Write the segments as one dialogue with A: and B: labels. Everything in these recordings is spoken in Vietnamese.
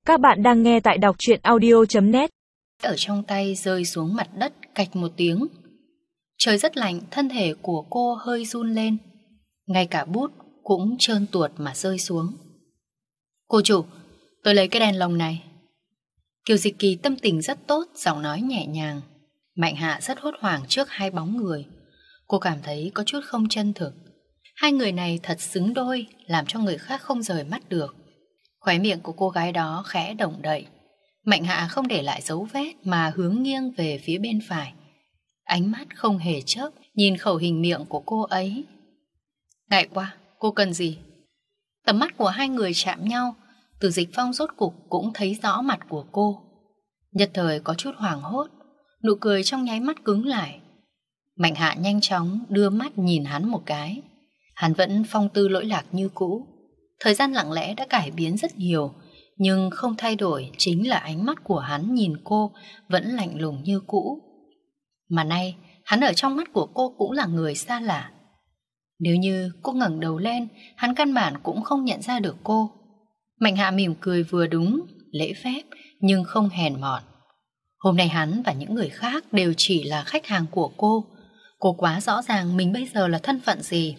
A: Các bạn đang nghe tại đọc truyện audio.net.
B: Ở trong tay rơi xuống mặt đất cạch một tiếng. Trời rất lạnh, thân thể của cô hơi run lên. Ngay cả bút cũng trơn tuột mà rơi xuống. Cô chủ, tôi lấy cái đèn lồng này. Kiều Dịch Kỳ tâm tình rất tốt, giọng nói nhẹ nhàng. Mạnh Hạ rất hốt hoảng trước hai bóng người. Cô cảm thấy có chút không chân thực. Hai người này thật xứng đôi, làm cho người khác không rời mắt được. Khóe miệng của cô gái đó khẽ động đậy. Mạnh Hạ không để lại dấu vết mà hướng nghiêng về phía bên phải. Ánh mắt không hề chớp nhìn khẩu hình miệng của cô ấy. Ngại quá, cô cần gì? Tầm mắt của hai người chạm nhau. Từ Dịch Phong rốt cục cũng thấy rõ mặt của cô. Nhất thời có chút hoảng hốt, nụ cười trong nháy mắt cứng lại. Mạnh Hạ nhanh chóng đưa mắt nhìn hắn một cái. Hắn vẫn phong tư lỗi lạc như cũ. Thời gian lặng lẽ đã cải biến rất nhiều, nhưng không thay đổi chính là ánh mắt của hắn nhìn cô vẫn lạnh lùng như cũ. Mà nay, hắn ở trong mắt của cô cũng là người xa lạ. Nếu như cô ngẩng đầu lên, hắn căn bản cũng không nhận ra được cô. Mạnh Hạ mỉm cười vừa đúng, lễ phép, nhưng không hèn mọn. Hôm nay hắn và những người khác đều chỉ là khách hàng của cô. Cô quá rõ ràng mình bây giờ là thân phận gì.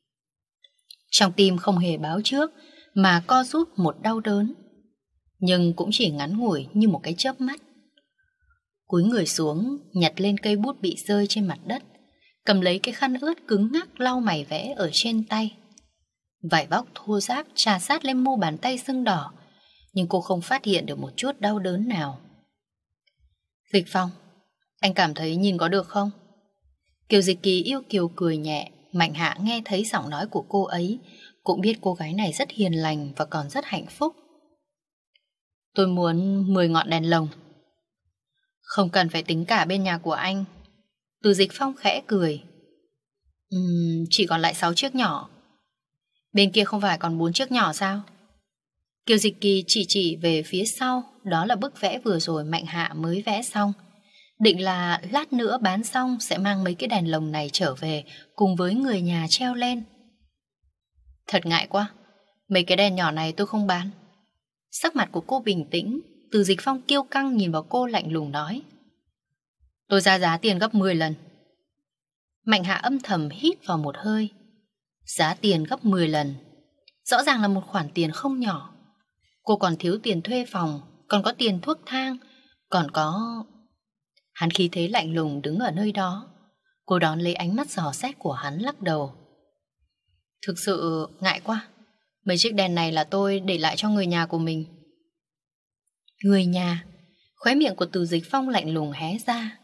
B: Trong tim không hề báo trước mà co rút một đau đớn, nhưng cũng chỉ ngắn ngủi như một cái chớp mắt. Cúi người xuống, nhặt lên cây bút bị rơi trên mặt đất, cầm lấy cái khăn ướt cứng ngắc lau mày vẽ ở trên tay. Vải vóc thô ráp chà sát lên mu bàn tay sưng đỏ, nhưng cô không phát hiện được một chút đau đớn nào. Dịch Phong, anh cảm thấy nhìn có được không? Kiều Dịch Kỳ yêu kiều cười nhẹ. Mạnh Hạ nghe thấy giọng nói của cô ấy, cũng biết cô gái này rất hiền lành và còn rất hạnh phúc. Tôi muốn 10 ngọn đèn lồng. Không cần phải tính cả bên nhà của anh. Từ Dịch Phong khẽ cười. Chỉ còn lại 6 chiếc nhỏ. Bên kia không phải còn 4 chiếc nhỏ sao? Kiều Dịch Kỳ chỉ về phía sau. Đó là bức vẽ vừa rồi Mạnh Hạ mới vẽ xong. Định là lát nữa bán xong sẽ mang mấy cái đèn lồng này trở về cùng với người nhà treo lên. Thật ngại quá, mấy cái đèn nhỏ này tôi không bán. Sắc mặt của cô bình tĩnh. Từ Dịch Phong kiêu căng nhìn vào cô lạnh lùng nói. Tôi ra giá tiền gấp 10 lần. Mạnh Hạ âm thầm hít vào một hơi. Giá tiền gấp 10 lần, rõ ràng là một khoản tiền không nhỏ. Cô còn thiếu tiền thuê phòng, còn có tiền thuốc thang, còn có... Hắn khí thế lạnh lùng đứng ở nơi đó. Cô đón lấy ánh mắt dò xét của hắn lắc đầu. Thực sự ngại quá. Mấy chiếc đèn này là tôi để lại cho người nhà của mình. Người nhà? Khóe miệng của Từ Dịch Phong lạnh lùng hé ra.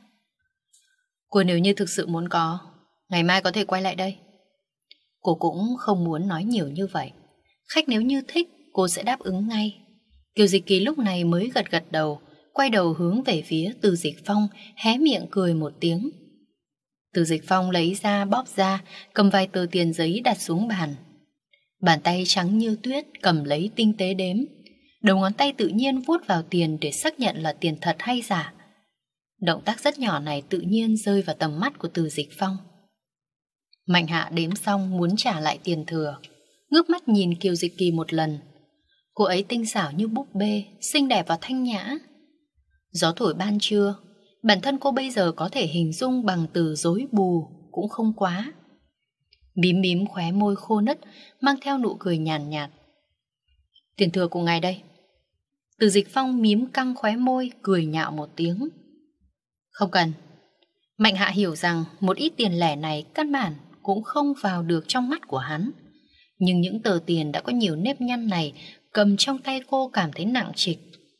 B: Cô nếu như thực sự muốn có, ngày mai có thể quay lại đây. Cô cũng không muốn nói nhiều như vậy. Khách nếu như thích, cô sẽ đáp ứng ngay. Kiều Dịch Kỳ lúc này mới gật gật đầu, quay đầu hướng về phía Từ Dịch Phong, hé miệng cười một tiếng. Từ Dịch Phong lấy ra bóp ra, cầm vài tờ tiền giấy đặt xuống bàn. Bàn tay trắng như tuyết cầm lấy tinh tế đếm. Đầu ngón tay tự nhiên vuốt vào tiền để xác nhận là tiền thật hay giả. Động tác rất nhỏ này tự nhiên rơi vào tầm mắt của Từ Dịch Phong. Mạnh Hạ đếm xong muốn trả lại tiền thừa, ngước mắt nhìn Kiều Dịch Kỳ một lần. Cô ấy tinh xảo như búp bê, xinh đẹp và thanh nhã. Gió thổi ban trưa, bản thân cô bây giờ có thể hình dung bằng từ rối bù cũng không quá. Mím mím khóe môi khô nứt, mang theo nụ cười nhàn nhạt. Tiền thừa của ngài đây. Từ Dịch Phong mím căng khóe môi, cười nhạo một tiếng. Không cần. Mạnh Hạ hiểu rằng một ít tiền lẻ này căn bản cũng không vào được trong mắt của hắn. Nhưng những tờ tiền đã có nhiều nếp nhăn này cầm trong tay cô cảm thấy nặng trịch.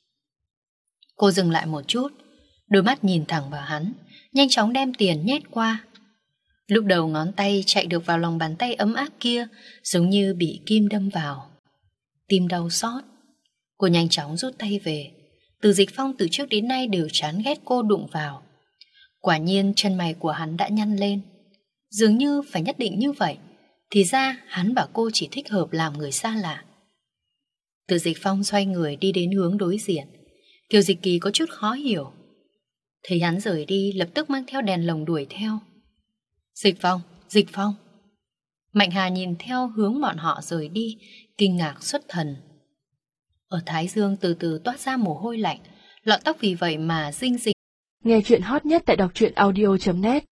B: Cô dừng lại một chút, đôi mắt nhìn thẳng vào hắn, nhanh chóng đem tiền nhét qua. Lúc đầu ngón tay chạy được vào lòng bàn tay ấm áp kia, giống như bị kim đâm vào. Tim đau xót. Cô nhanh chóng rút tay về. Từ Dịch Phong từ trước đến nay đều chán ghét cô đụng vào. Quả nhiên chân mày của hắn đã nhăn lên. Dường như phải nhất định như vậy. Thì ra hắn và cô chỉ thích hợp làm người xa lạ. Từ Dịch Phong xoay người đi đến hướng đối diện. Kiều Dịch Kỳ có chút khó hiểu. Thấy hắn rời đi, lập tức mang theo đèn lồng đuổi theo. Dịch Phong, Dịch Phong. Mạnh Hà nhìn theo hướng bọn họ rời đi, kinh ngạc xuất thần. Ở thái dương từ từ toát ra mồ hôi lạnh, lọn tóc vì vậy mà rinh rịch.
A: Nghe chuyện hot nhất tại đọc truyện audio.net